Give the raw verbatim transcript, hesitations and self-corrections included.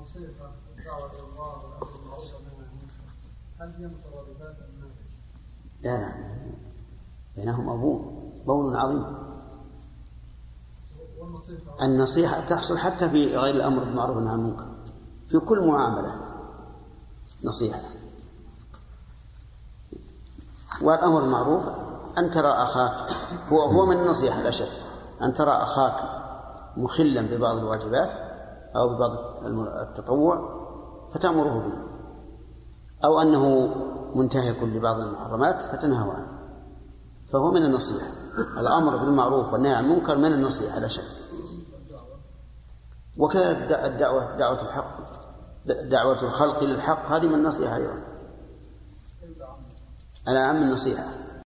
النصيحة والدعوة إلى الله والأمر بالمعروف والنهي عن المنكر هل هي مترادفات أم لا؟ لا لا بينهم أبون بون عظيم. النصيحة تحصل حتى في غير الأمر بالمعروف والنهي عن المنكر، في كل معاملة نصيحة. والأمر بالمعروف أن ترى أخاك هو هو من النصيحة لا شك، أن ترى أخاك مخلا ببعض الواجبات أو ببعض التطوع فتأمره به، أو أنه منتهك لبعض المحرمات فتنهى عنه، فهو من النصيحة. الأمر بالمعروف والنهي عن المنكر من النصيحة لا شك. وكذلك الدعوة دعوة الحق دعوة الخلق للحق هذه من النصيحة أيضا، على عام النصيحة.